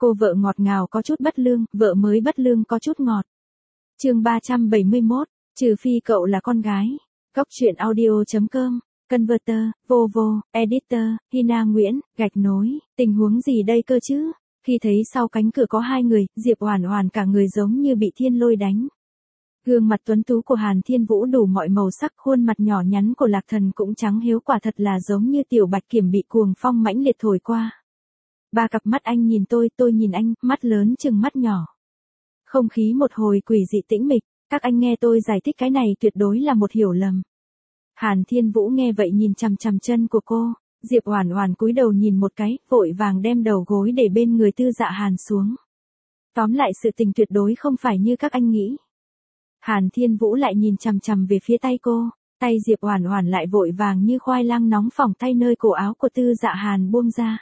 Cô vợ ngọt ngào có chút bất lương, vợ mới bất lương có chút ngọt. Chương 371, trừ phi cậu là con gái. Góc truyện audio.com, Converter, Vovo, Editor, Hina Nguyễn, gạch nối, tình huống gì đây cơ chứ? Khi thấy sau cánh cửa có hai người, Diệp Oản Oản cả người giống như bị thiên lôi đánh. Gương mặt tuấn tú của Hàn Thiên Vũ đủ mọi màu sắc, khuôn mặt nhỏ nhắn của Lạc Thần cũng trắng hiếu, quả thật là giống như tiểu bạch kiểm bị cuồng phong mãnh liệt thổi qua. Ba cặp mắt anh nhìn tôi nhìn anh, mắt lớn chừng mắt nhỏ. Không khí một hồi quỷ dị tĩnh mịch, các anh nghe tôi giải thích, cái này tuyệt đối là một hiểu lầm. Hàn Thiên Vũ nghe vậy nhìn chằm chằm chân của cô, Diệp Oản Oản cúi đầu nhìn một cái, vội vàng đem đầu gối để bên người Tư Dạ Hàn xuống. Tóm lại sự tình tuyệt đối không phải như các anh nghĩ. Hàn Thiên Vũ lại nhìn chằm chằm về phía tay cô, tay Diệp Oản Oản lại vội vàng như khoai lang nóng phỏng tay nơi cổ áo của Tư Dạ Hàn buông ra.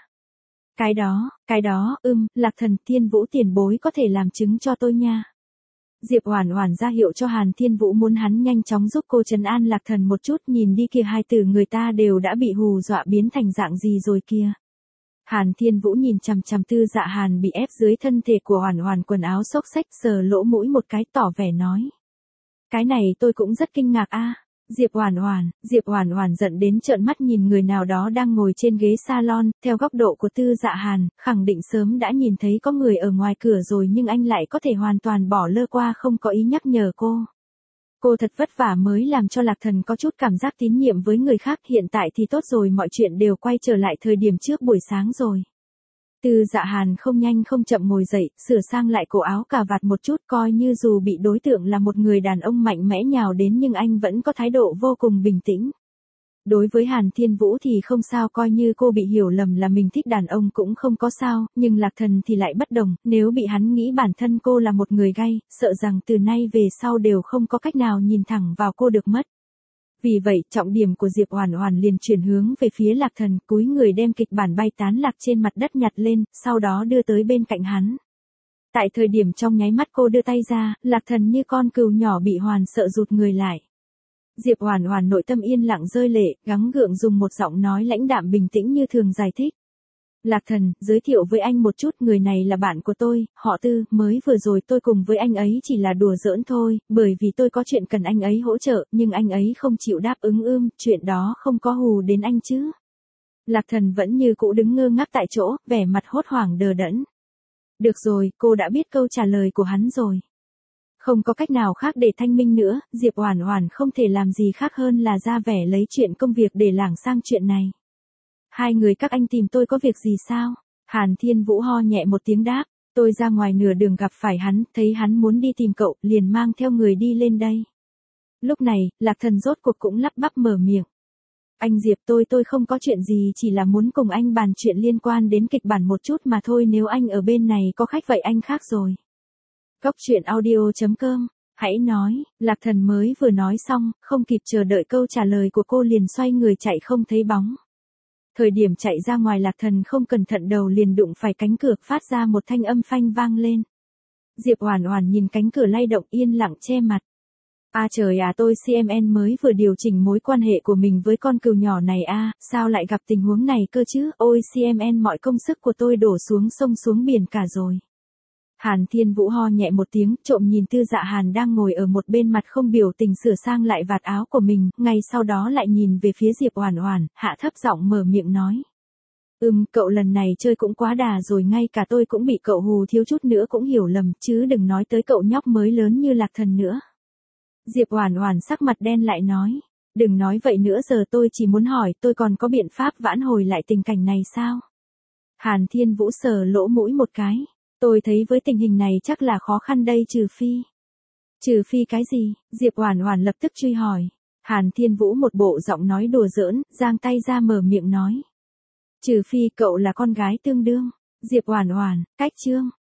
Cái đó, Lạc Thần, Thiên Vũ tiền bối có thể làm chứng cho tôi nha. Diệp Oản Oản ra hiệu cho Hàn Thiên Vũ muốn hắn nhanh chóng giúp cô trấn an Lạc Thần một chút, nhìn đi kìa, hai tử người ta đều đã bị hù dọa biến thành dạng gì rồi kia. Hàn Thiên Vũ nhìn chằm chằm Tư Dạ Hàn bị ép dưới thân thể của Oản Oản, quần áo xốc xếch, sờ lỗ mũi một cái, tỏ vẻ nói: "Cái này tôi cũng rất kinh ngạc a." Diệp Oản Oản giận đến trợn mắt nhìn người nào đó đang ngồi trên ghế salon, theo góc độ của Tư Dạ Hàn, khẳng định sớm đã nhìn thấy có người ở ngoài cửa rồi, nhưng anh lại có thể hoàn toàn bỏ lơ qua, không có ý nhắc nhở cô. Cô thật vất vả mới làm cho Lạc Thần có chút cảm giác tín nhiệm với người khác, hiện tại thì tốt rồi, mọi chuyện đều quay trở lại thời điểm trước buổi sáng rồi. Tư Dạ Hàn không nhanh không chậm ngồi dậy, sửa sang lại cổ áo cà vạt một chút, coi như dù bị đối tượng là một người đàn ông mạnh mẽ nhào đến nhưng anh vẫn có thái độ vô cùng bình tĩnh. Đối với Hàn Thiên Vũ thì không sao, coi như cô bị hiểu lầm là mình thích đàn ông cũng không có sao, nhưng Lạc Thần thì lại bất đồng, nếu bị hắn nghĩ bản thân cô là một người gay, sợ rằng từ nay về sau đều không có cách nào nhìn thẳng vào cô được mất. Vì vậy, trọng điểm của Diệp Oản Oản liền chuyển hướng về phía Lạc Thần, cúi người đem kịch bản bay tán lạc trên mặt đất nhặt lên, sau đó đưa tới bên cạnh hắn. Tại thời điểm trong nháy mắt cô đưa tay ra, Lạc Thần như con cừu nhỏ bị hoàn sợ rụt người lại. Diệp Oản Oản nội tâm yên lặng rơi lệ, gắng gượng dùng một giọng nói lãnh đạm bình tĩnh như thường giải thích: "Lạc Thần, giới thiệu với anh một chút, người này là bạn của tôi, họ Tư, mới vừa rồi tôi cùng với anh ấy chỉ là đùa giỡn thôi, bởi vì tôi có chuyện cần anh ấy hỗ trợ, nhưng anh ấy không chịu đáp ứng, chuyện đó không có hù đến anh chứ?" Lạc Thần vẫn như cũ đứng ngơ ngác tại chỗ, vẻ mặt hốt hoảng đờ đẫn. Được rồi, cô đã biết câu trả lời của hắn rồi. Không có cách nào khác để thanh minh nữa, Diệp Oản Oản không thể làm gì khác hơn là ra vẻ lấy chuyện công việc để lảng sang chuyện này. "Hai người các anh tìm tôi có việc gì sao?" Hàn Thiên Vũ ho nhẹ một tiếng đáp: "Tôi ra ngoài nửa đường gặp phải hắn, thấy hắn muốn đi tìm cậu, liền mang theo người đi lên đây." Lúc này, Lạc Thần rốt cuộc cũng lắp bắp mở miệng: "Anh Diệp, tôi không có chuyện gì, chỉ là muốn cùng anh bàn chuyện liên quan đến kịch bản một chút mà thôi, nếu anh ở bên này có khách vậy anh khác rồi." Góc truyện audio.com, hãy nói, Lạc Thần mới vừa nói xong, không kịp chờ đợi câu trả lời của cô liền xoay người chạy không thấy bóng. Thời điểm chạy ra ngoài, Lạc Thần không cẩn thận đầu liền đụng phải cánh cửa, phát ra một thanh âm phanh vang lên. Diệp Oản Oản nhìn cánh cửa lay động, yên lặng che mặt. "A trời à, tôi CMN mới vừa điều chỉnh mối quan hệ của mình với con cừu nhỏ này a, sao lại gặp tình huống này cơ chứ, ôi CMN, mọi công sức của tôi đổ xuống sông xuống biển cả rồi." Hàn Thiên Vũ ho nhẹ một tiếng, trộm nhìn Tư Dạ Hàn đang ngồi ở một bên, mặt không biểu tình sửa sang lại vạt áo của mình, ngay sau đó lại nhìn về phía Diệp Oản Oản, hạ thấp giọng mở miệng nói: Cậu lần này chơi cũng quá đà rồi, ngay cả tôi cũng bị cậu hù thiếu chút nữa cũng hiểu lầm, chứ đừng nói tới cậu nhóc mới lớn như Lạc Thần nữa." Diệp Oản Oản sắc mặt đen lại nói: "Đừng nói vậy nữa, giờ tôi chỉ muốn hỏi, tôi còn có biện pháp vãn hồi lại tình cảnh này sao?" Hàn Thiên Vũ sờ lỗ mũi một cái: "Tôi thấy với tình hình này chắc là khó khăn đây, trừ phi." "Trừ phi cái gì?" Diệp Oản Oản lập tức truy hỏi. Hàn Thiên Vũ một bộ giọng nói đùa giỡn, giang tay ra mở miệng nói: "Trừ phi cậu là con gái tương đương." Diệp Oản Oản, cách chương.